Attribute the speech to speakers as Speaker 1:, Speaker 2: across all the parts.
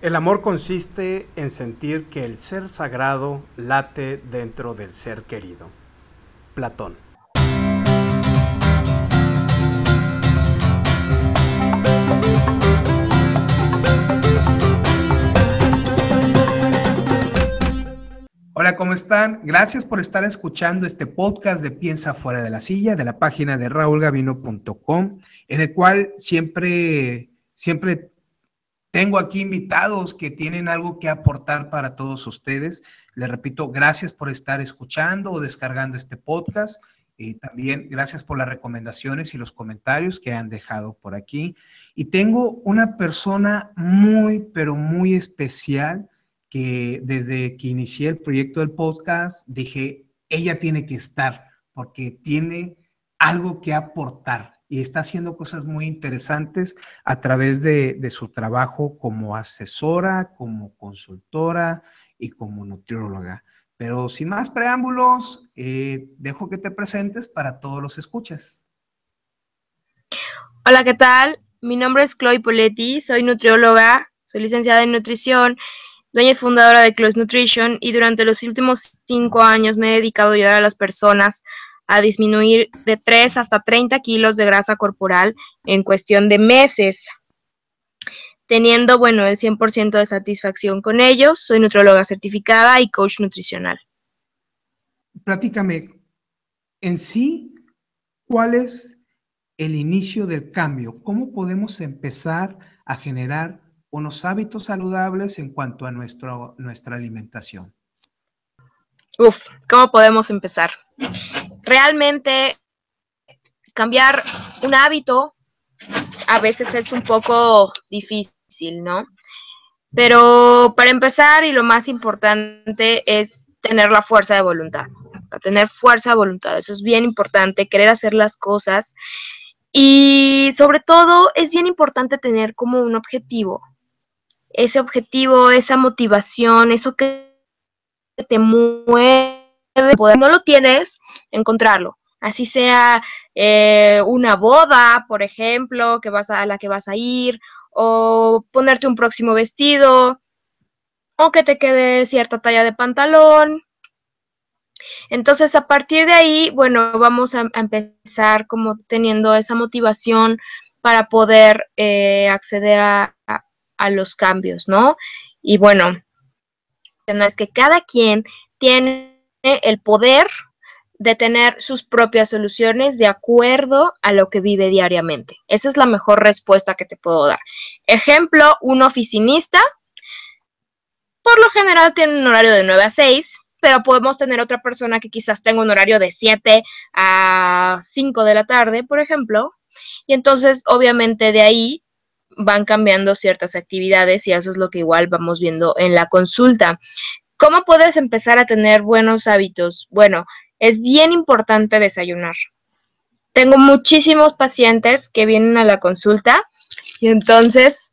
Speaker 1: El amor consiste en sentir que el ser sagrado late dentro del ser querido. Platón. Hola, ¿cómo están? Gracias por estar escuchando este podcast de Piensa Fuera de la Silla, de la página de raulgavino.com, en el cual siempre tengo aquí invitados que tienen algo que aportar para todos ustedes. Les repito, gracias por estar escuchando o descargando este podcast. Y también gracias por las recomendaciones y los comentarios que han dejado por aquí. Y tengo una persona muy, pero muy especial que desde que inicié el proyecto del podcast dije, ella tiene que estar porque tiene algo que aportar y está haciendo cosas muy interesantes a través de su trabajo como asesora, como consultora y como nutrióloga. Pero sin más preámbulos, dejo que te presentes para todos los escuchas.
Speaker 2: Hola, ¿qué tal? Mi nombre es Chloe Poletti, soy nutrióloga, soy licenciada en nutrición, dueña y fundadora de Chloe's Nutrition, y durante los últimos 5 años me he dedicado a ayudar a las personas a disminuir de 3 hasta 30 kilos de grasa corporal en cuestión de meses, teniendo, el 100% de satisfacción con ellos. Soy nutrióloga certificada y coach nutricional.
Speaker 1: Platícame, en sí, ¿cuál es el inicio del cambio? ¿Cómo podemos empezar a generar unos hábitos saludables en cuanto a nuestra alimentación?
Speaker 2: ¿Cómo podemos empezar? Realmente cambiar un hábito a veces es un poco difícil, ¿no? Pero para empezar, y lo más importante, es tener la fuerza de voluntad. Tener fuerza de voluntad, eso es bien importante, querer hacer las cosas. Y sobre todo, es bien importante tener como un objetivo. Ese objetivo, esa motivación, eso que te mueve, poder, no lo tienes, encontrarlo. Así sea una boda, por ejemplo, a la que vas a ir, o ponerte un próximo vestido, o que te quede cierta talla de pantalón. Entonces, a partir de ahí, vamos a empezar como teniendo esa motivación para poder acceder a los cambios, ¿no? Y es que cada quien tiene el poder de tener sus propias soluciones de acuerdo a lo que vive diariamente. Esa es la mejor respuesta que te puedo dar. Ejemplo, un oficinista, por lo general tiene un horario de 9 a 6, pero podemos tener otra persona que quizás tenga un horario de 7 a 5 de la tarde, por ejemplo, y entonces obviamente de ahí van cambiando ciertas actividades y eso es lo que igual vamos viendo en la consulta. ¿Cómo puedes empezar a tener buenos hábitos? Bueno, es bien importante desayunar. Tengo muchísimos pacientes que vienen a la consulta y entonces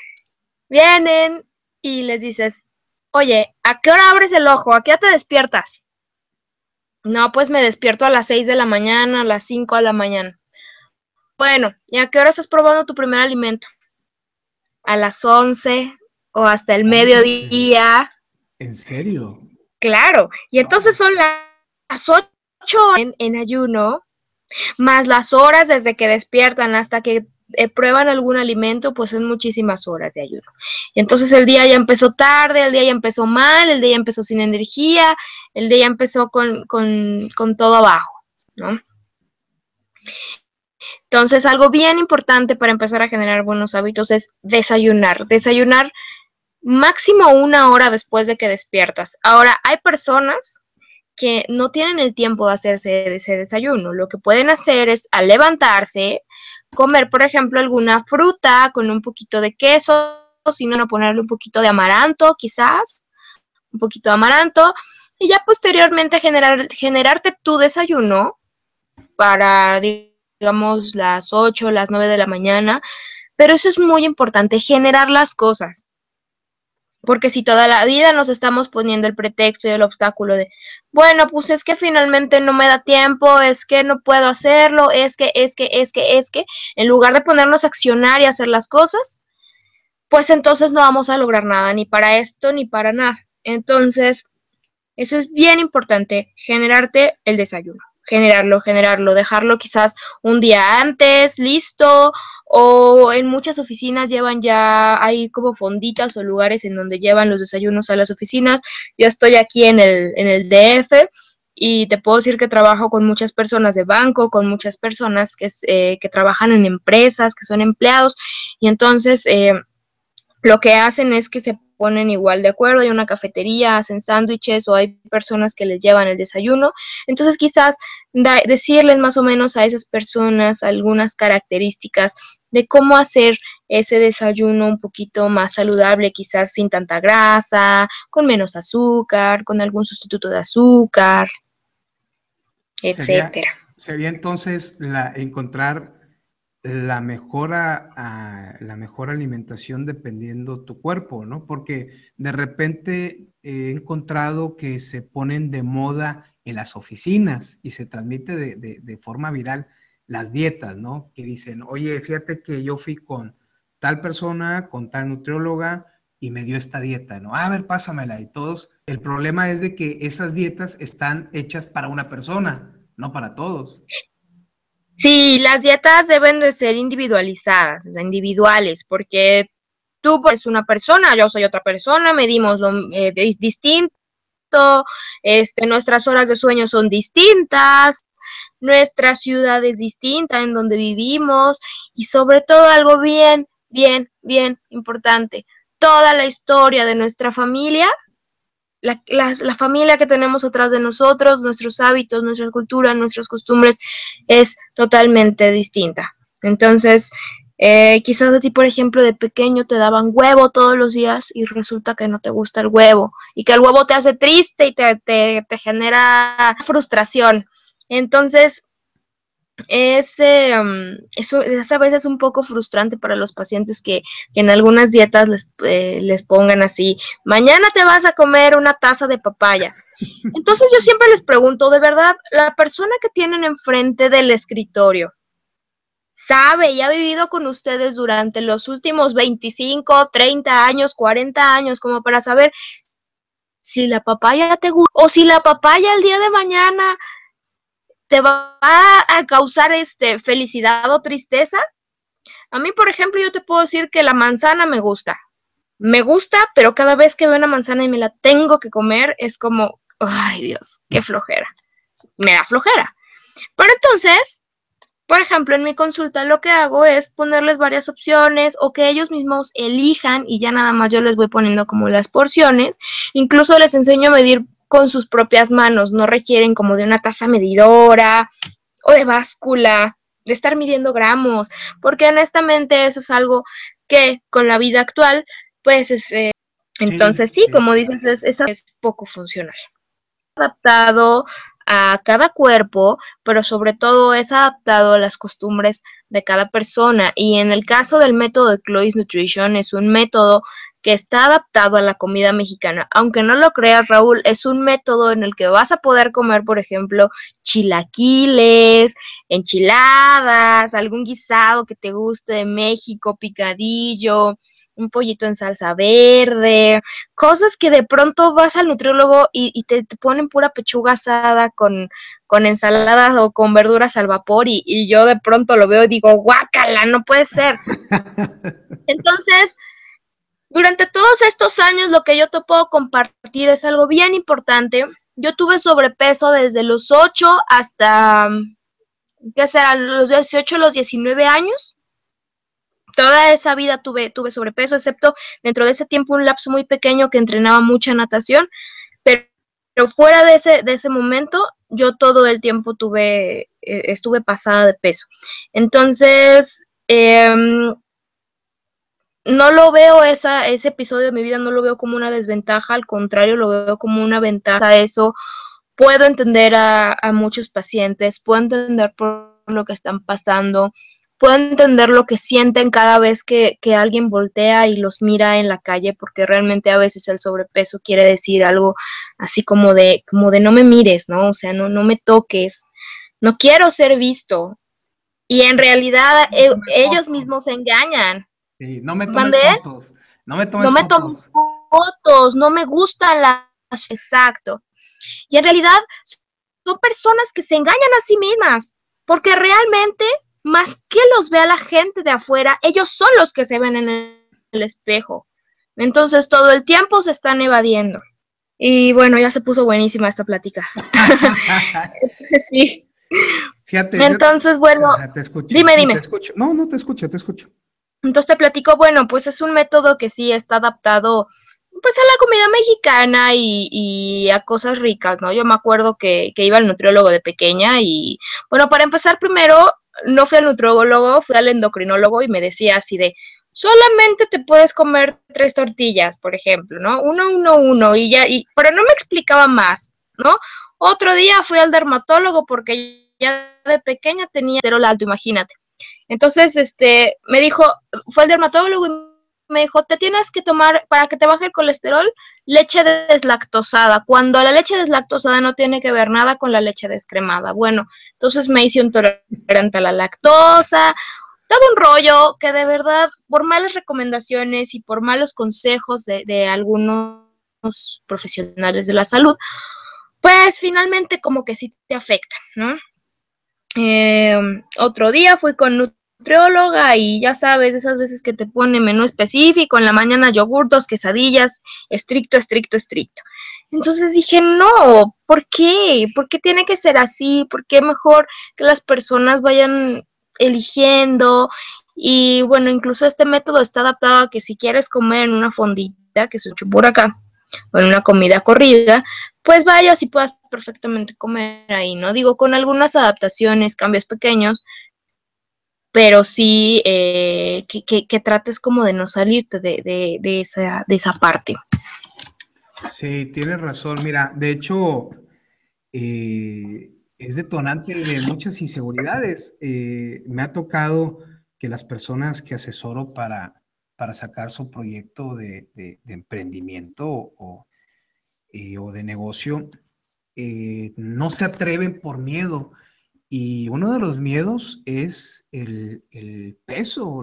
Speaker 2: vienen y les dices, oye, ¿a qué hora abres el ojo? ¿A qué hora te despiertas? No, pues me despierto a las 6 de la mañana, a las 5 de la mañana. Bueno, ¿y a qué hora estás probando tu primer alimento? A las 11 o hasta el mediodía.
Speaker 1: ¿En serio?
Speaker 2: Claro, y entonces son las 8 en ayuno, más las horas desde que despiertan hasta que prueban algún alimento, pues son muchísimas horas de ayuno. Y entonces el día ya empezó tarde, el día ya empezó mal, el día ya empezó sin energía, el día ya empezó con todo abajo, ¿no? Entonces, algo bien importante para empezar a generar buenos hábitos es desayunar. Desayunar máximo 1 hora después de que despiertas. Ahora, hay personas que no tienen el tiempo de hacerse ese desayuno. Lo que pueden hacer es al levantarse, comer, por ejemplo, alguna fruta con un poquito de queso, si no, ponerle un poquito de amaranto, quizás, un poquito de amaranto, y ya posteriormente generarte tu desayuno para, digamos, las 8, las 9 de la mañana, pero eso es muy importante, generar las cosas. Porque si toda la vida nos estamos poniendo el pretexto y el obstáculo de, pues es que finalmente no me da tiempo, es que no puedo hacerlo, es que, en lugar de ponernos a accionar y hacer las cosas, pues entonces no vamos a lograr nada, ni para esto, ni para nada. Entonces, eso es bien importante, generarte el desayuno, generarlo, dejarlo quizás un día antes, listo, o en muchas oficinas llevan ya, hay como fonditas o lugares en donde llevan los desayunos a las oficinas. Yo estoy aquí en el DF y te puedo decir que trabajo con muchas personas de banco, con muchas personas que trabajan en empresas, que son empleados, y entonces lo que hacen es que se ponen igual de acuerdo, hay una cafetería, hacen sándwiches o hay personas que les llevan el desayuno. Entonces quizás decirles más o menos a esas personas algunas características de cómo hacer ese desayuno un poquito más saludable, quizás sin tanta grasa, con menos azúcar, con algún sustituto de azúcar,
Speaker 1: Sería,
Speaker 2: etcétera.
Speaker 1: sería entonces encontrar la mejor alimentación dependiendo tu cuerpo, ¿no? Porque de repente he encontrado que se ponen de moda en las oficinas y se transmite de forma viral las dietas, ¿no? Que dicen, oye, fíjate que yo fui con tal persona, con tal nutrióloga y me dio esta dieta, ¿no? A ver, pásamela. Y todos, el problema es de que esas dietas están hechas para una persona, no para todos.
Speaker 2: Sí, las dietas deben de ser individualizadas, o sea, individuales, porque tú eres una persona, yo soy otra persona, medimos distinto, nuestras horas de sueño son distintas, nuestra ciudad es distinta en donde vivimos y sobre todo algo bien, bien, bien importante, toda la historia de nuestra familia, la familia que tenemos atrás de nosotros, nuestros hábitos, nuestra cultura, nuestras costumbres es totalmente distinta. Entonces, quizás a ti, por ejemplo, de pequeño te daban huevo todos los días y resulta que no te gusta el huevo y que el huevo te hace triste y te genera frustración. Entonces, eso es a veces un poco frustrante para los pacientes que en algunas dietas les pongan así, mañana te vas a comer una taza de papaya. Entonces yo siempre les pregunto, de verdad, la persona que tienen enfrente del escritorio sabe y ha vivido con ustedes durante los últimos 25, 30 años, 40 años, como para saber si la papaya te gusta o si la papaya el día de mañana te va a causar felicidad o tristeza. A mí, por ejemplo, yo te puedo decir que la manzana me gusta. Me gusta, pero cada vez que veo una manzana y me la tengo que comer, es como, ay Dios, qué flojera. Me da flojera. Pero entonces, por ejemplo, en mi consulta lo que hago es ponerles varias opciones o que ellos mismos elijan y ya nada más yo les voy poniendo como las porciones. Incluso les enseño a medir con sus propias manos, no requieren como de una taza medidora o de báscula, de estar midiendo gramos, porque honestamente eso es algo que con la vida actual, pues entonces
Speaker 1: Sí,
Speaker 2: sí,
Speaker 1: sí,
Speaker 2: como
Speaker 1: sí.
Speaker 2: dices, es poco funcional. Adaptado a cada cuerpo, pero sobre todo es adaptado a las costumbres de cada persona. Y en el caso del método de Chloe's Nutrition, es un método que está adaptado a la comida mexicana. Aunque no lo creas, Raúl, es un método en el que vas a poder comer, por ejemplo, chilaquiles, enchiladas, algún guisado que te guste de México, picadillo, un pollito en salsa verde, cosas que de pronto vas al nutriólogo y te ponen pura pechuga asada con ensaladas o con verduras al vapor y yo de pronto lo veo y digo, guácala, no puede ser. Entonces, durante todos estos años lo que yo te puedo compartir es algo bien importante. Yo tuve sobrepeso desde los 8 hasta, ¿qué será? Los 18, los 19 años. Toda esa vida tuve sobrepeso, excepto dentro de ese tiempo un lapso muy pequeño que entrenaba mucha natación, pero fuera de ese momento, yo todo el tiempo estuve pasada de peso. Entonces, no lo veo ese episodio de mi vida, no lo veo como una desventaja, al contrario, lo veo como una ventaja. Eso puedo entender a muchos pacientes, puedo entender por lo que están pasando, puedo entender lo que sienten cada vez que alguien voltea y los mira en la calle, porque realmente a veces el sobrepeso quiere decir algo así como de no me mires, ¿no? O sea, no me toques, no quiero ser visto. Y en realidad
Speaker 1: No tomes
Speaker 2: ellos
Speaker 1: fotos.
Speaker 2: mismos se engañan.
Speaker 1: Sí, no me tomes
Speaker 2: ¿Mandé?
Speaker 1: fotos, no me
Speaker 2: No
Speaker 1: tomes
Speaker 2: me tomo
Speaker 1: fotos.
Speaker 2: fotos, no me gustan las... Exacto. Y en realidad son personas que se engañan a sí mismas, porque realmente, más que los vea la gente de afuera, ellos son los que se ven en el espejo. Entonces todo el tiempo se están evadiendo. Y bueno, ya se puso buenísima esta plática. Sí.
Speaker 1: Fíjate,
Speaker 2: Entonces, bueno,
Speaker 1: ajá, te escucho,
Speaker 2: dime,
Speaker 1: sí, te
Speaker 2: dime.
Speaker 1: escucho. No, no te escucho, te escucho.
Speaker 2: Entonces te platico, bueno, pues es un método que sí está adaptado pues a la comida mexicana y a cosas ricas, ¿no? Yo me acuerdo que iba al nutriólogo de pequeña y, bueno, para empezar primero, no fui al nutriólogo, fui al endocrinólogo y me decía así de, solamente te puedes comer 3 tortillas, por ejemplo, ¿no? Uno, y ya, pero no me explicaba más, ¿no? Otro día fui al dermatólogo porque ya de pequeña tenía colesterol alto, imagínate. Entonces, me dijo, fue el dermatólogo y me dijo, te tienes que tomar, para que te baje el colesterol, leche deslactosada, cuando la leche deslactosada no tiene que ver nada con la leche descremada. Bueno, entonces me hice intolerante a la lactosa, todo un rollo que de verdad, por malas recomendaciones y por malos consejos de algunos profesionales de la salud, pues finalmente como que sí te afecta, ¿no? Otro día fui con nutrióloga y ya sabes, esas veces que te pone menú específico, en la mañana yogur, 2 quesadillas, estricto, estricto, estricto. Entonces dije, no, ¿por qué? ¿Por qué tiene que ser así? ¿Por qué mejor que las personas vayan eligiendo? Y bueno, incluso este método está adaptado a que si quieres comer en una fondita, que se echó por acá, o en una comida corrida, pues vayas y puedas perfectamente comer ahí, ¿no? Digo, con algunas adaptaciones, cambios pequeños, pero sí que trates como de no salirte de esa parte.
Speaker 1: Sí, tienes razón. Mira, de hecho, es detonante de muchas inseguridades. Me ha tocado que las personas que asesoro para sacar su proyecto de emprendimiento o de negocio, no se atreven por miedo. Y uno de los miedos es el peso,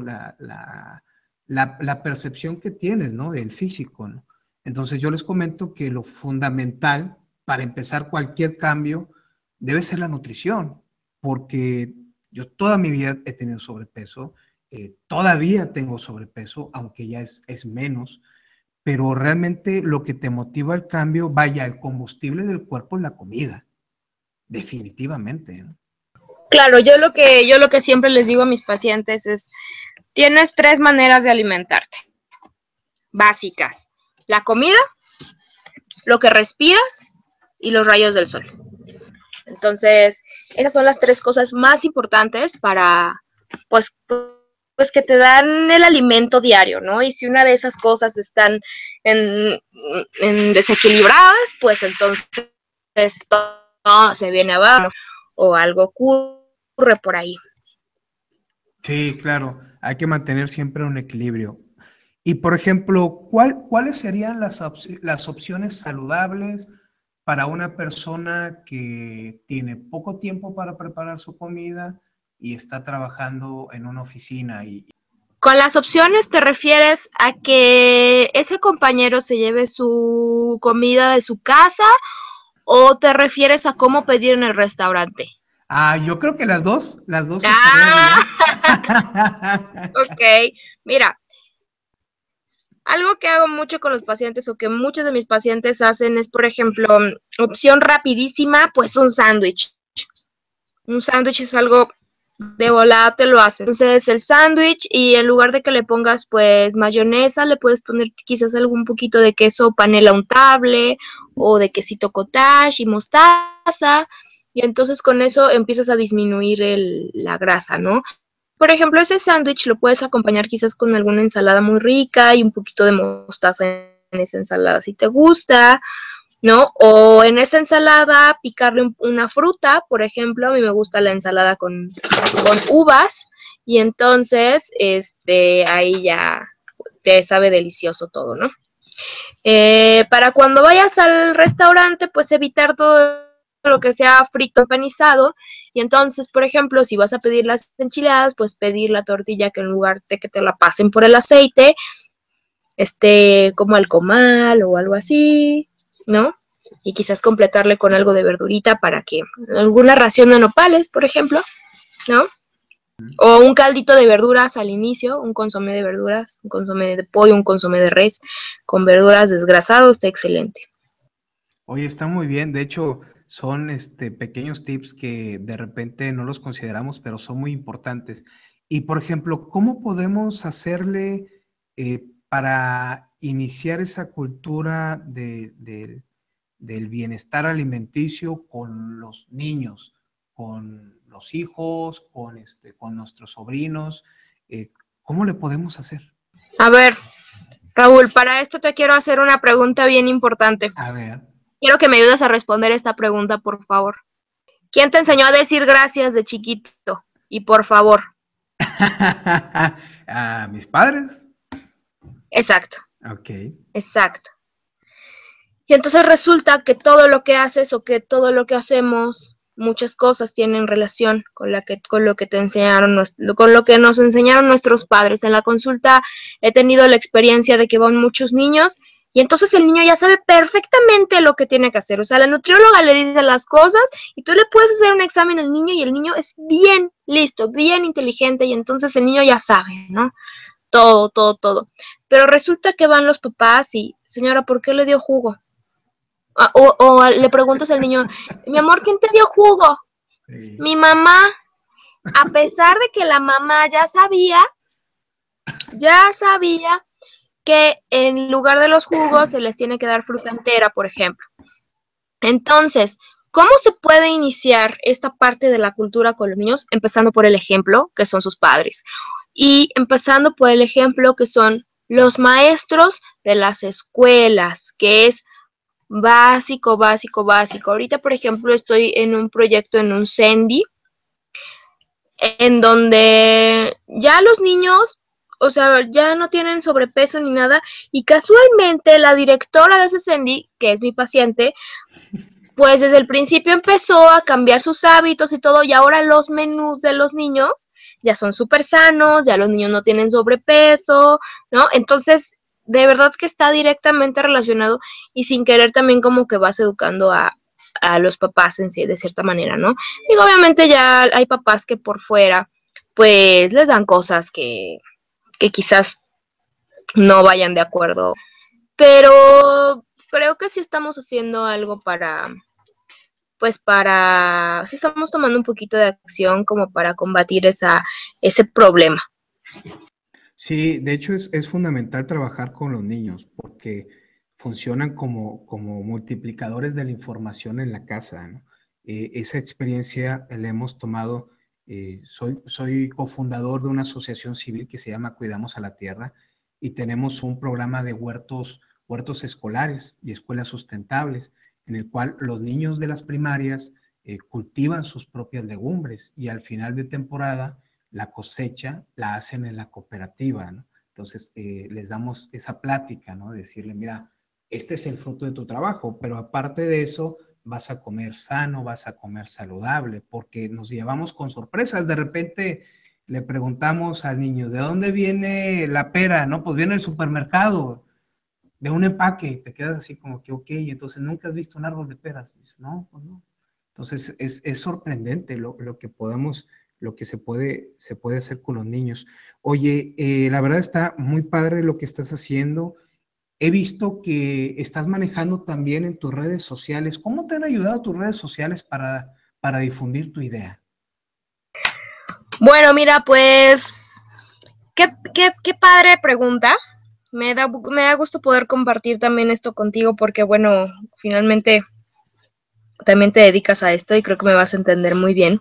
Speaker 1: la percepción que tienes, ¿no? El físico, ¿no? Entonces yo les comento que lo fundamental para empezar cualquier cambio debe ser la nutrición, porque yo toda mi vida he tenido sobrepeso, todavía tengo sobrepeso, aunque ya es menos, pero realmente lo que te motiva el cambio, vaya, el combustible del cuerpo es la comida, definitivamente, ¿no?
Speaker 2: Claro, yo lo que siempre les digo a mis pacientes es, tienes 3 maneras de alimentarte, básicas: la comida, lo que respiras y los rayos del sol. Entonces, esas son las 3 cosas más importantes para, pues, pues que te dan el alimento diario, ¿no? Y si una de esas cosas están en desequilibradas, pues entonces todo se viene abajo o algo ocurre por ahí.
Speaker 1: Sí, claro, hay que mantener siempre un equilibrio. Y por ejemplo, ¿cuáles serían las opciones saludables para una persona que tiene poco tiempo para preparar su comida y está trabajando en una oficina?
Speaker 2: Con las opciones te refieres a que ese compañero se lleve su comida de su casa o te refieres a cómo pedir en el restaurante.
Speaker 1: Yo creo que las dos estarían
Speaker 2: Ah,
Speaker 1: bien.
Speaker 2: ok. Mira, algo que hago mucho con los pacientes o que muchos de mis pacientes hacen es, por ejemplo, opción rapidísima, pues un sándwich. Un sándwich es algo de volada te lo haces. Entonces el sándwich y en lugar de que le pongas pues mayonesa, le puedes poner quizás algún poquito de queso panela untable o de quesito cottage y mostaza. Y entonces con eso empiezas a disminuir la grasa, ¿no? Por ejemplo, ese sándwich lo puedes acompañar quizás con alguna ensalada muy rica y un poquito de mostaza en esa ensalada si te gusta, ¿no? O en esa ensalada picarle una fruta, por ejemplo, a mí me gusta la ensalada con uvas y entonces ahí ya te sabe delicioso todo, ¿no? Para cuando vayas al restaurante, pues evitar todo lo que sea frito empanizado Y entonces, por ejemplo, si vas a pedir las enchiladas, pues pedir la tortilla que en lugar de que te la pasen por el aceite, como al comal o algo así, ¿no? Y quizás completarle con algo de verdurita para que alguna ración de nopales, por ejemplo, ¿no? O un caldito de verduras al inicio, un consomé de verduras, un consomé de pollo, un consomé de res con verduras desgrasado, está excelente.
Speaker 1: Oye, está muy bien. De hecho, son pequeños tips que de repente no los consideramos, pero son muy importantes. Y, por ejemplo, ¿cómo podemos hacerle para iniciar esa cultura del bienestar alimenticio con los niños, con los hijos, con nuestros sobrinos? Eh, ¿Cómo le podemos hacer?
Speaker 2: A ver, Raúl, para esto te quiero hacer una pregunta bien importante.
Speaker 1: A ver.
Speaker 2: Quiero que me ayudes a responder esta pregunta, por favor. ¿Quién te enseñó a decir gracias de chiquito? Y por favor.
Speaker 1: ¿A mis padres?
Speaker 2: Exacto.
Speaker 1: Ok.
Speaker 2: Exacto. Y entonces resulta que todo lo que haces o que todo lo que hacemos, muchas cosas tienen relación con lo que te enseñaron, con lo que nos enseñaron nuestros padres. En la consulta he tenido la experiencia de que van muchos niños y entonces el niño ya sabe perfectamente lo que tiene que hacer. O sea, la nutrióloga le dice las cosas y tú le puedes hacer un examen al niño y el niño es bien listo, bien inteligente y entonces el niño ya sabe, ¿no? Todo, todo, todo. Pero resulta que van los papás y, señora, ¿por qué le dio jugo? O le preguntas al niño, mi amor, ¿quién te dio jugo? Sí. Mi mamá. A pesar de que la mamá ya sabía que en lugar de los jugos se les tiene que dar fruta entera, por ejemplo. Entonces, ¿cómo se puede iniciar esta parte de la cultura con los niños? Empezando por el ejemplo, que son sus padres. Y empezando por el ejemplo, que son los maestros de las escuelas, que es básico, básico, básico. Ahorita, por ejemplo, estoy en un proyecto en un CENDI, en donde ya los niños, o sea, ya no tienen sobrepeso ni nada, y casualmente la directora de ese CENDI, que es mi paciente, pues desde el principio empezó a cambiar sus hábitos y todo, y ahora los menús de los niños ya son súper sanos, ya los niños no tienen sobrepeso, ¿no? Entonces, de verdad que está directamente relacionado y sin querer también como que vas educando a los papás en sí, de cierta manera, ¿no? Y obviamente ya hay papás que por fuera, pues les dan cosas que quizás no vayan de acuerdo, pero creo que sí estamos haciendo algo sí estamos tomando un poquito de acción como para combatir ese problema.
Speaker 1: Sí, de hecho es fundamental trabajar con los niños porque funcionan como multiplicadores de la información en la casa, ¿no? Esa experiencia la hemos tomado, soy cofundador de una asociación civil que se llama Cuidamos a la Tierra y tenemos un programa de huertos escolares y escuelas sustentables en el cual los niños de las primarias cultivan sus propias legumbres y al final de temporada la cosecha la hacen en la cooperativa, ¿no? Entonces, les damos esa plática, ¿no? Decirle, mira, este es el fruto de tu trabajo, pero aparte de eso, vas a comer sano, vas a comer saludable, porque nos llevamos con sorpresas. De repente le preguntamos al niño, ¿de dónde viene la pera? No, pues viene del supermercado, de un empaque, y te quedas así como que, ok, entonces nunca has visto un árbol de peras. Y dice, no, pues no. Entonces, es sorprendente lo que se puede hacer con los niños. Oye, la verdad está muy padre lo que estás haciendo. He visto que estás manejando también en tus redes sociales. ¿Cómo te han ayudado tus redes sociales para difundir tu idea?
Speaker 2: Bueno, mira, pues, qué padre pregunta. Me da gusto poder compartir también esto contigo porque, bueno, finalmente también te dedicas a esto y creo que me vas a entender muy bien.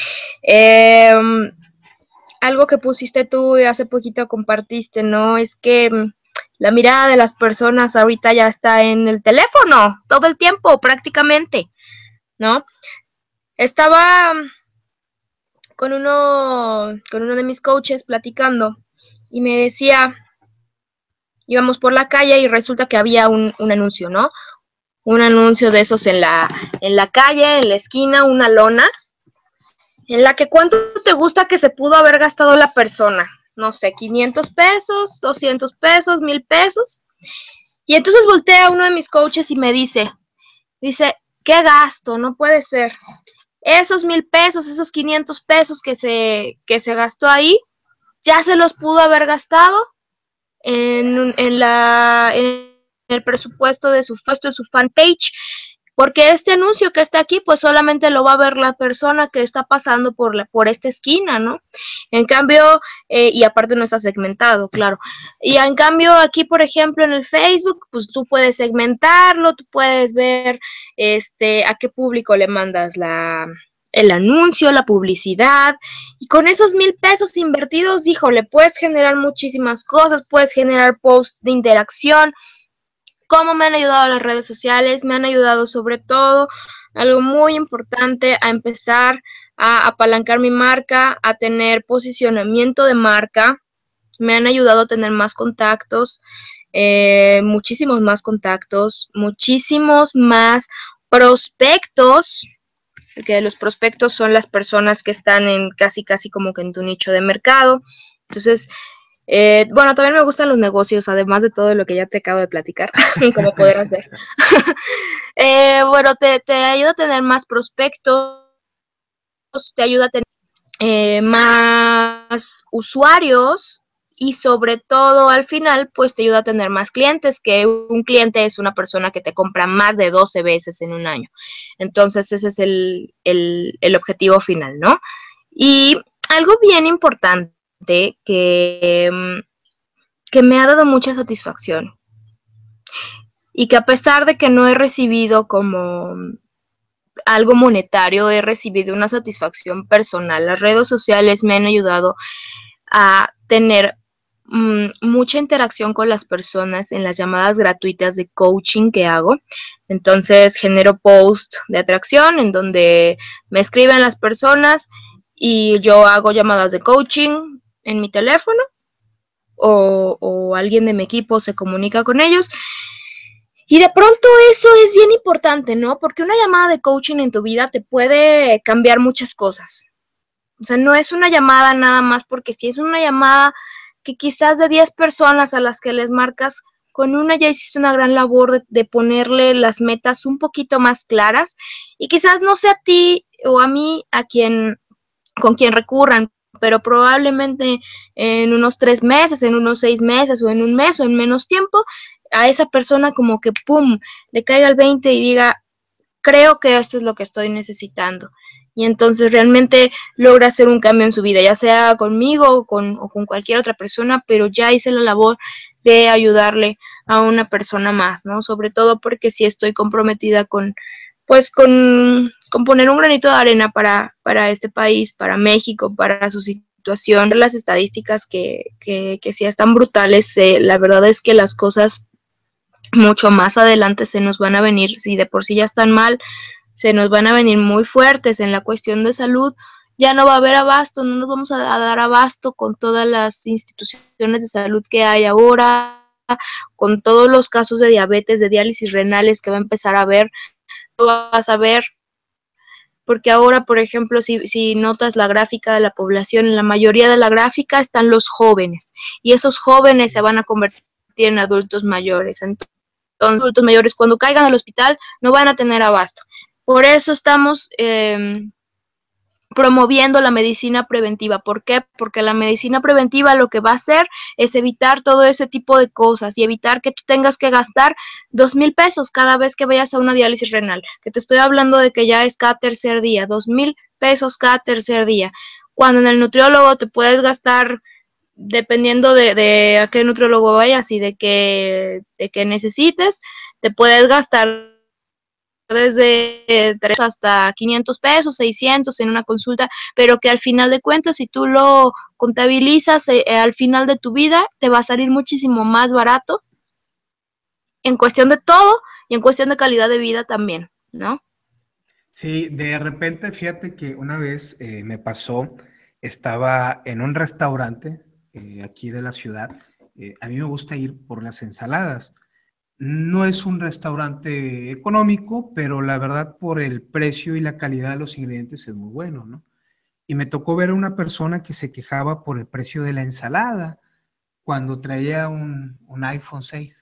Speaker 2: Algo que pusiste tú y hace poquito compartiste, ¿no? Es que la mirada de las personas ahorita ya está en el teléfono todo el tiempo prácticamente, ¿no? Estaba con uno de mis coaches platicando y me decía, íbamos por la calle y resulta que había un anuncio, ¿no? Un anuncio de esos en la calle, en la esquina, una lona, en la que cuánto te gusta que se pudo haber gastado la persona. No sé, 500 pesos, 200 pesos, 1000 pesos. Y entonces voltea a uno de mis coaches y me dice, ¿qué gasto? No puede ser. Esos 1000 pesos, esos 500 pesos que se gastó ahí, ya se los pudo haber gastado en el presupuesto de su fanpage, porque este anuncio que está aquí, pues solamente lo va a ver la persona que está pasando por esta esquina, ¿no? En cambio, y aparte no está segmentado, claro. Y en cambio, aquí, por ejemplo, en el Facebook, pues tú puedes segmentarlo, tú puedes ver a qué público le mandas el anuncio, la publicidad, y con esos 1000 pesos invertidos, híjole, puedes generar muchísimas cosas, puedes generar posts de interacción. ¿Cómo me han ayudado las redes sociales? Me han ayudado sobre todo, algo muy importante, a empezar a apalancar mi marca, a tener posicionamiento de marca. Me han ayudado a tener más contactos, muchísimos más contactos, muchísimos más prospectos, que los prospectos son las personas que están en casi como que en tu nicho de mercado. Entonces, bueno, también me gustan los negocios, además de todo lo que ya te acabo de platicar, como podrás ver. Bueno, te ayuda a tener más prospectos, te ayuda a tener más usuarios, y sobre todo al final pues te ayuda a tener más clientes, que un cliente es una persona que te compra más de 12 veces en un año. Entonces ese es el objetivo final, ¿no? Y algo bien importante que me ha dado mucha satisfacción, y que a pesar de que no he recibido como algo monetario, he recibido una satisfacción personal. Las redes sociales me han ayudado a tener mucha interacción con las personas en las llamadas gratuitas de coaching que hago. Entonces genero posts de atracción en donde me escriben las personas y yo hago llamadas de coaching en mi teléfono, o alguien de mi equipo se comunica con ellos. Y de pronto eso es bien importante, ¿no? Porque una llamada de coaching en tu vida te puede cambiar muchas cosas. O sea, no es una llamada nada más, porque si es una llamada que quizás de 10 personas a las que les marcas, con una ya hiciste una gran labor de ponerle las metas un poquito más claras, y quizás no sea a ti o a mí con quien recurran, pero probablemente en unos 3 meses, en unos 6 meses, o en un mes, o en menos tiempo, a esa persona como que pum, le caiga el 20 y diga, creo que esto es lo que estoy necesitando. Y entonces realmente logra hacer un cambio en su vida, ya sea conmigo o con cualquier otra persona, pero ya hice la labor de ayudarle a una persona más, ¿no? Sobre todo porque sí estoy comprometida pues con poner un granito de arena para este país, para México, para su situación. Las estadísticas que sí están brutales, la verdad es que las cosas mucho más adelante se nos van a venir, si de por sí ya están mal, se nos van a venir muy fuertes en la cuestión de salud. Ya no va a haber abasto, no nos vamos a dar abasto con todas las instituciones de salud que hay ahora, con todos los casos de diabetes, de diálisis renales que va a empezar a haber, lo vas a ver, porque ahora, por ejemplo, si notas la gráfica de la población, en la mayoría de la gráfica están los jóvenes, y esos jóvenes se van a convertir en adultos mayores. Entonces, adultos mayores, cuando caigan al hospital, no van a tener abasto. Por eso estamos promoviendo la medicina preventiva. ¿Por qué? Porque la medicina preventiva lo que va a hacer es evitar todo ese tipo de cosas, y evitar que tú tengas que gastar 2000 pesos cada vez que vayas a una diálisis renal, que te estoy hablando de que ya es cada tercer día, 2000 pesos cada tercer día, cuando en el nutriólogo te puedes gastar, dependiendo de a qué nutriólogo vayas y de qué necesites, te puedes gastar desde 3 hasta 500 pesos, 600 en una consulta, pero que al final de cuentas, si tú lo contabilizas al final de tu vida, te va a salir muchísimo más barato en cuestión de todo, y en cuestión de calidad de vida también, ¿no?
Speaker 1: Sí, de repente, fíjate que una vez me pasó, estaba en un restaurante aquí de la ciudad. A mí me gusta ir por las ensaladas. No es un restaurante económico, pero la verdad por el precio y la calidad de los ingredientes es muy bueno, ¿no? Y me tocó ver a una persona que se quejaba por el precio de la ensalada cuando traía un iPhone 6.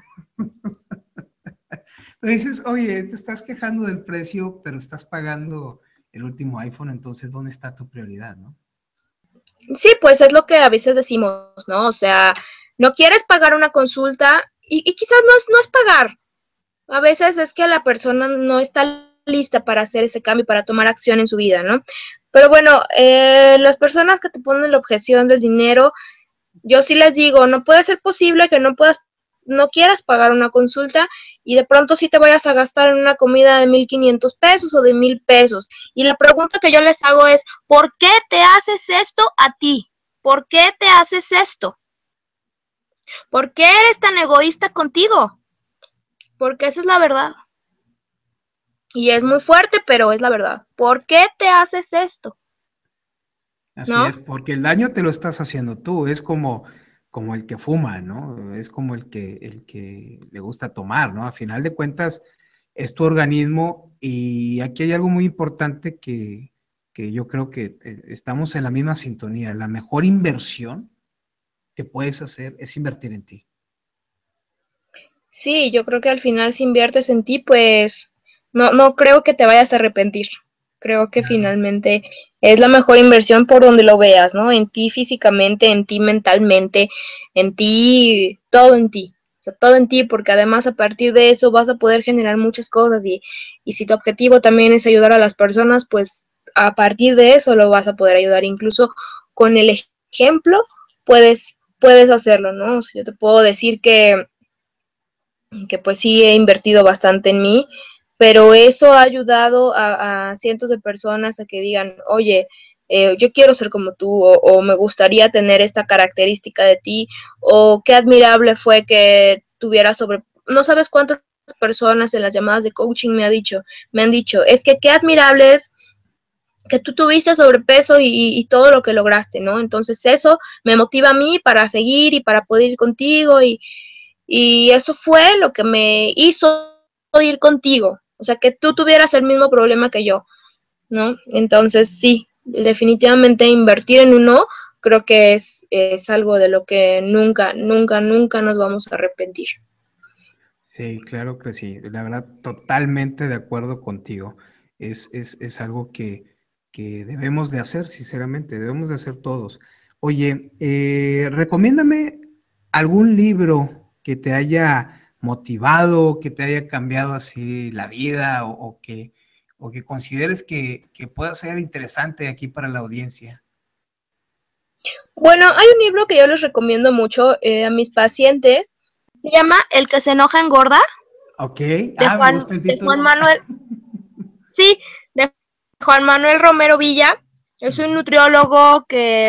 Speaker 1: Entonces dices, oye, te estás quejando del precio, pero estás pagando el último iPhone, entonces, ¿dónde está tu prioridad, no?
Speaker 2: Sí, pues es lo que a veces decimos, ¿no? O sea, no quieres pagar una consulta y quizás no es pagar. A veces es que la persona no está lista para hacer ese cambio, para tomar acción en su vida, ¿no? Pero bueno, las personas que te ponen la objeción del dinero, yo sí les digo, no puede ser posible que no quieras pagar una consulta y de pronto sí te vayas a gastar en una comida de 1,500 pesos o de 1,000 pesos. Y la pregunta que yo les hago es, ¿por qué te haces esto a ti? ¿Por qué te haces esto? ¿Por qué eres tan egoísta contigo? Porque esa es la verdad. Y es muy fuerte, pero es la verdad. ¿Por qué te haces esto?
Speaker 1: Así
Speaker 2: ¿No?
Speaker 1: es, porque el daño te lo estás haciendo tú, es como el que fuma, ¿no? Es como el que le gusta tomar, ¿no? A final de cuentas, es tu organismo y aquí hay algo muy importante que yo creo que estamos en la misma sintonía. La mejor inversión que puedes hacer es invertir en ti.
Speaker 2: Sí, yo creo que al final si inviertes en ti, pues no creo que te vayas a arrepentir. Creo que
Speaker 1: Claro.
Speaker 2: finalmente es la mejor inversión por donde lo veas, ¿no? En ti físicamente, en ti mentalmente, en ti, todo en ti. O sea, todo en ti, porque además a partir de eso vas a poder generar muchas cosas y si tu objetivo también es ayudar a las personas, pues a partir de eso lo vas a poder ayudar. Incluso con el ejemplo puedes hacerlo, ¿no? O sea, yo te puedo decir que pues sí he invertido bastante en mí, pero eso ha ayudado a cientos de personas a que digan, oye, yo quiero ser como tú, o me gustaría tener esta característica de ti, o qué admirable fue que tuviera sobre, no sabes cuántas personas en las llamadas de coaching me han dicho, es que qué admirable es que tú tuviste sobrepeso y todo lo que lograste, ¿no? Entonces eso me motiva a mí para seguir y para poder ir contigo y eso fue lo que me hizo ir contigo. O sea, que tú tuvieras el mismo problema que yo, ¿no? Entonces, sí, definitivamente invertir en uno creo que es algo de lo que nunca, nunca, nunca nos vamos a arrepentir.
Speaker 1: Sí, claro que sí. La verdad, totalmente de acuerdo contigo. Es algo que debemos de hacer, sinceramente, debemos de hacer todos. Oye, recomiéndame algún libro que te haya motivado, que te haya cambiado así la vida o que consideres que pueda ser interesante aquí para la audiencia.
Speaker 2: Bueno, hay un libro que yo les recomiendo mucho a mis pacientes. Se llama El que se enoja engorda,
Speaker 1: Ok,
Speaker 2: de
Speaker 1: me gusta el
Speaker 2: De Juan
Speaker 1: título.
Speaker 2: Manuel, sí, de Juan Manuel Romero Villa. Es un nutriólogo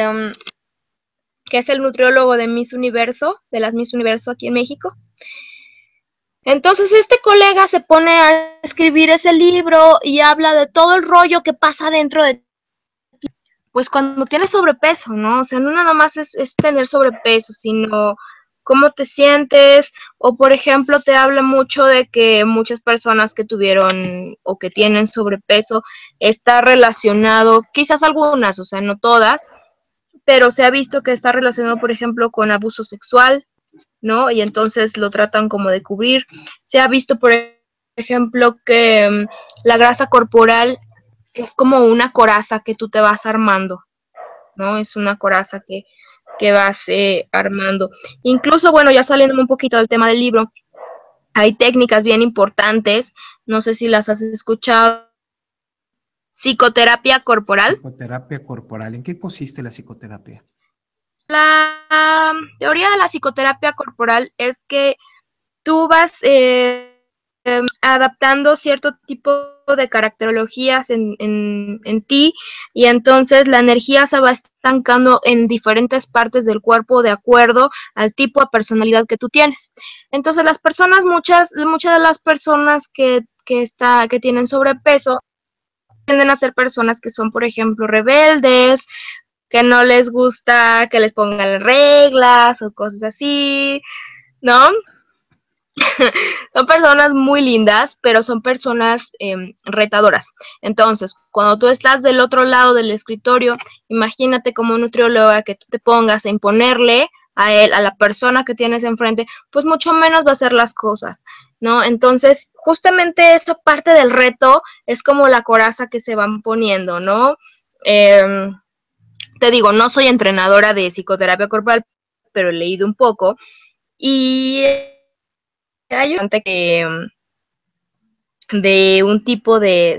Speaker 2: que es el nutriólogo de Miss Universo, de las Miss Universo aquí en México. Entonces este colega se pone a escribir ese libro y habla de todo el rollo que pasa dentro de ti, pues cuando tienes sobrepeso, ¿no? O sea, no nada más es tener sobrepeso, sino cómo te sientes, o por ejemplo te habla mucho de que muchas personas que tuvieron o que tienen sobrepeso está relacionado, quizás algunas, o sea, no todas, pero se ha visto que está relacionado, por ejemplo, con abuso sexual, ¿no? Y entonces lo tratan como de cubrir. Se ha visto, por ejemplo, que la grasa corporal es como una coraza que tú te vas armando, ¿no? Es una coraza que vas armando. Incluso, bueno, ya saliendo un poquito del tema del libro, hay técnicas bien importantes, no sé si las has escuchado, psicoterapia corporal.
Speaker 1: Psicoterapia corporal. ¿En qué consiste la psicoterapia?
Speaker 2: La teoría de la psicoterapia corporal es que tú vas adaptando cierto tipo de caracterologías en ti y entonces la energía se va estancando en diferentes partes del cuerpo de acuerdo al tipo de personalidad que tú tienes. Entonces las personas, muchas de las personas que tienen sobrepeso tienden a ser personas que son, por ejemplo, rebeldes, que no les gusta que les pongan reglas o cosas así, ¿no? Son personas muy lindas, pero son personas retadoras. Entonces, cuando tú estás del otro lado del escritorio, imagínate como nutrióloga que tú te pongas a imponerle a él, a la persona que tienes enfrente, pues mucho menos va a hacer las cosas, ¿no? Entonces, justamente esa parte del reto es como la coraza que se van poniendo, ¿no? Te digo, no soy entrenadora de psicoterapia corporal, pero he leído un poco y hay un que de un tipo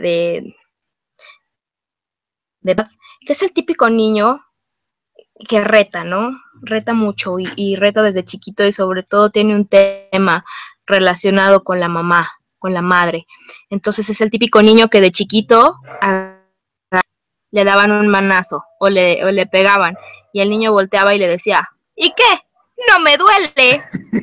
Speaker 2: de que es el típico niño que reta, ¿no? Reta mucho y reta desde chiquito y sobre todo tiene un tema relacionado con la mamá, con la madre. Entonces es el típico niño que de chiquito le daban un manazo o le pegaban y el niño volteaba y le decía, ¿y qué? No me duele.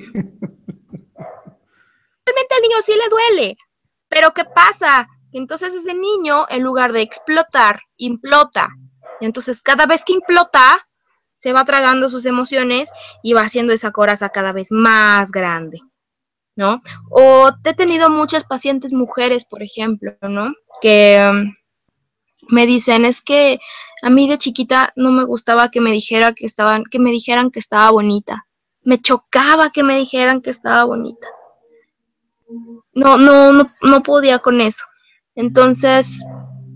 Speaker 2: Realmente al niño sí le duele, pero ¿qué pasa? Entonces ese niño, en lugar de explotar, implota. Y entonces cada vez que implota, se va tragando sus emociones y va haciendo esa coraza cada vez más grande, ¿no? O he tenido muchas pacientes mujeres, por ejemplo, ¿no? Que me dicen, es que a mí de chiquita no me gustaba que me dijeran que estaba bonita. Me chocaba que me dijeran que estaba bonita. No podía con eso. Entonces,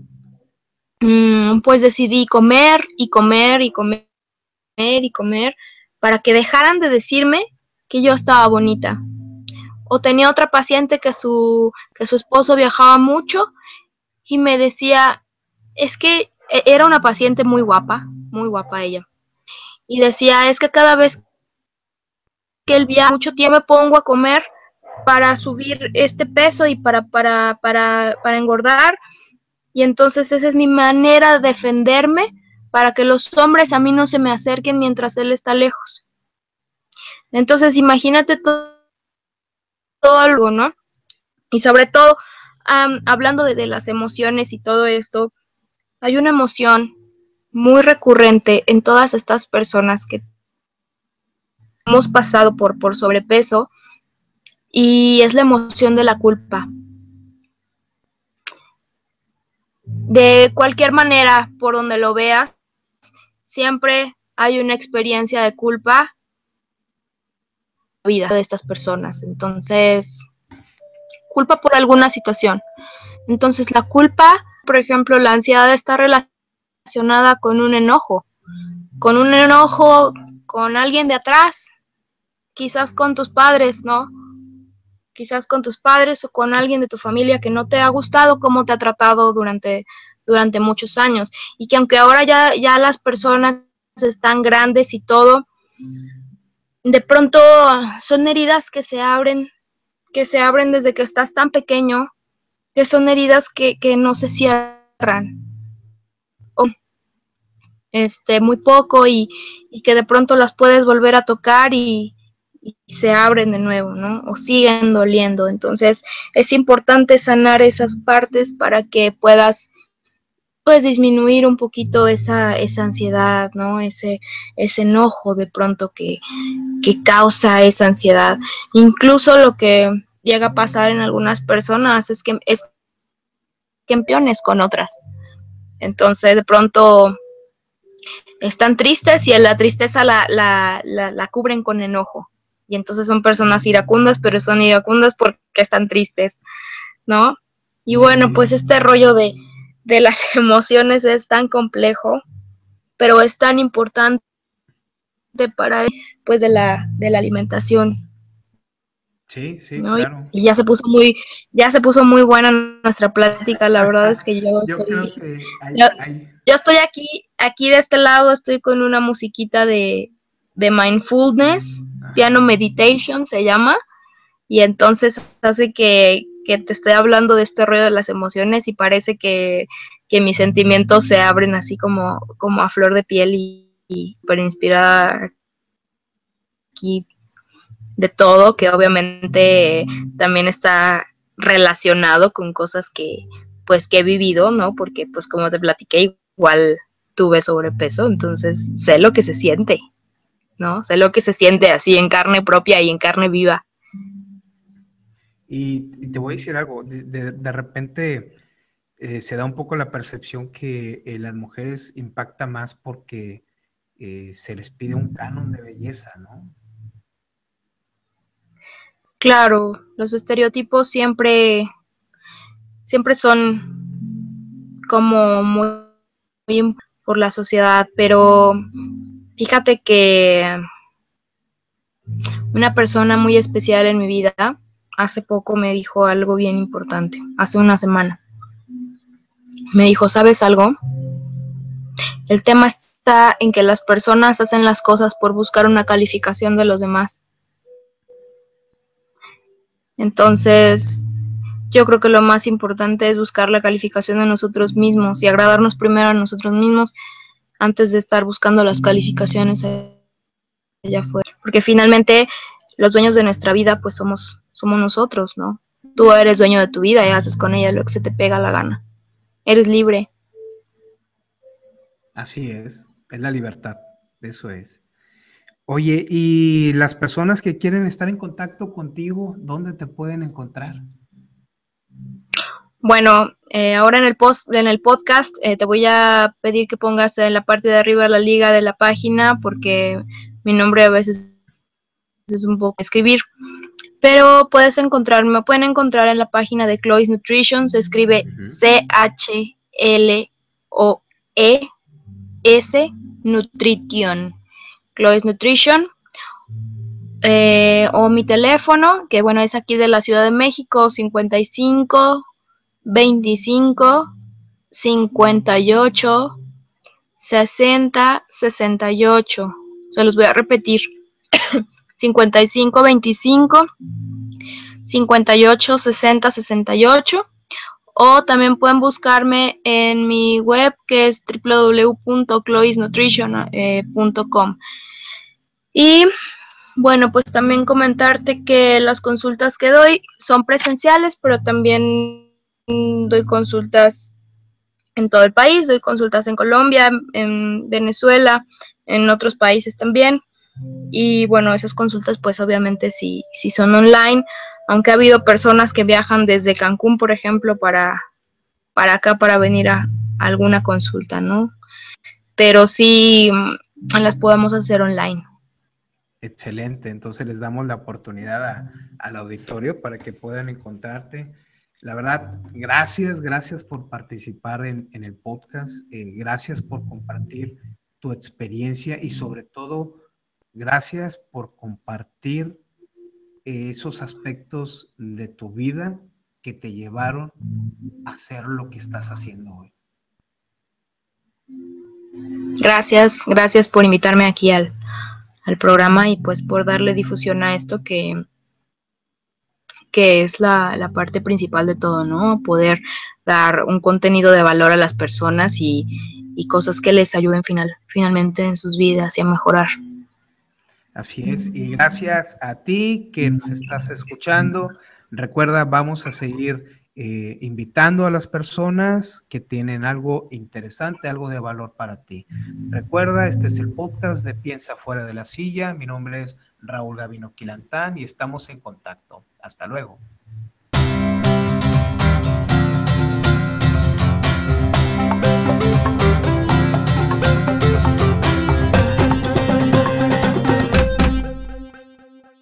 Speaker 2: pues decidí comer y comer y comer y comer para que dejaran de decirme que yo estaba bonita. O tenía otra paciente que su esposo viajaba mucho y me decía, es que era una paciente muy guapa ella. Y decía, es que cada vez que él viaja mucho tiempo me pongo a comer para subir este peso y para engordar. Y entonces esa es mi manera de defenderme para que los hombres a mí no se me acerquen mientras él está lejos. Entonces imagínate todo algo, ¿no? Y sobre todo, hablando de las emociones y todo esto, hay una emoción muy recurrente en todas estas personas que hemos pasado por sobrepeso y es la emoción de la culpa. De cualquier manera, por donde lo veas, siempre hay una experiencia de culpa en la vida de estas personas. Entonces, culpa por alguna situación. Entonces, la culpa, por ejemplo, la ansiedad está relacionada con un enojo con alguien de atrás, quizás con tus padres, ¿no? Quizás con tus padres o con alguien de tu familia que no te ha gustado cómo te ha tratado durante muchos años y que aunque ahora ya las personas están grandes y todo, de pronto son heridas que se abren desde que estás tan pequeño, que son heridas que no se cierran. Muy poco y que de pronto las puedes volver a tocar y se abren de nuevo, ¿no? O siguen doliendo. Entonces es importante sanar esas partes para que puedas pues disminuir un poquito esa ansiedad, ¿no? Ese enojo de pronto que causa esa ansiedad. Incluso lo que llega a pasar en algunas personas es que empeones con otras. Entonces de pronto están tristes y la tristeza la cubren con enojo. Y entonces son personas iracundas, pero son iracundas porque están tristes, ¿no? Y bueno, pues este rollo de las emociones es tan complejo, pero es tan importante para pues de la alimentación.
Speaker 1: Sí, sí,
Speaker 2: ¿no?
Speaker 1: claro.
Speaker 2: Y ya se puso muy buena nuestra plática, la verdad es que
Speaker 1: Yo creo que
Speaker 2: yo estoy aquí de este lado, estoy con una musiquita de mindfulness, piano meditation se llama, y entonces hace que te estoy hablando de este rollo de las emociones y parece que mis sentimientos se abren así como a flor de piel y para inspirar aquí de todo, que obviamente también está relacionado con cosas que he vivido, ¿no? Porque pues como te platiqué, igual tuve sobrepeso, entonces sé lo que se siente, ¿no? Sé lo que se siente así en carne propia y en carne viva.
Speaker 1: Y te voy a decir algo, de repente se da un poco la percepción que las mujeres impacta más porque se les pide un canon de belleza, ¿no?
Speaker 2: Claro, los estereotipos siempre son como muy por la sociedad, pero fíjate que una persona muy especial en mi vida hace poco me dijo algo bien importante, hace una semana. Me dijo, ¿sabes algo? El tema está en que las personas hacen las cosas por buscar una calificación de los demás. Entonces, yo creo que lo más importante es buscar la calificación de nosotros mismos y agradarnos primero a nosotros mismos antes de estar buscando las calificaciones allá afuera. Porque finalmente los dueños de nuestra vida pues somos nosotros, ¿no? Tú eres dueño de tu vida y haces con ella lo que se te pega la gana. Eres libre.
Speaker 1: Así es la libertad, eso es. Oye, y las personas que quieren estar en contacto contigo, ¿dónde te pueden encontrar?
Speaker 2: Bueno, ahora en el podcast te voy a pedir que pongas en la parte de arriba la liga de la página porque mi nombre a veces es un poco escribir. Pero me pueden encontrar en la página de Chloe's Nutrition, se escribe CHLOES Nutrition, Chloe's Nutrition, o mi teléfono, que bueno, es aquí de la Ciudad de México, 55 25 58 60 68. Se los voy a repetir. 55 25 58 60 68, o también pueden buscarme en mi web que es www.chloesnutrition.com. Y bueno, pues también comentarte que las consultas que doy son presenciales, pero también doy consultas en todo el país, doy consultas en Colombia, en Venezuela, en otros países también. Y bueno, esas consultas pues obviamente si son online, aunque ha habido personas que viajan desde Cancún, por ejemplo, para acá, para venir a alguna consulta, ¿no? Pero sí las podemos hacer online.
Speaker 1: Excelente, entonces les damos la oportunidad al auditorio para que puedan encontrarte. La verdad, gracias por participar en el podcast, gracias por compartir tu experiencia y sobre todo, gracias por compartir esos aspectos de tu vida que te llevaron a hacer lo que estás haciendo hoy.
Speaker 2: Gracias por invitarme aquí al programa y pues por darle difusión a esto que es la parte principal de todo, ¿no? Poder dar un contenido de valor a las personas y cosas que les ayuden finalmente en sus vidas y a mejorar.
Speaker 1: Así es, y gracias a ti que nos estás escuchando. Recuerda, vamos a seguir invitando a las personas que tienen algo interesante, algo de valor para ti. Recuerda, este es el podcast de Piensa Fuera de la Silla. Mi nombre es Raúl Gavino Quilantán y estamos en contacto. Hasta luego.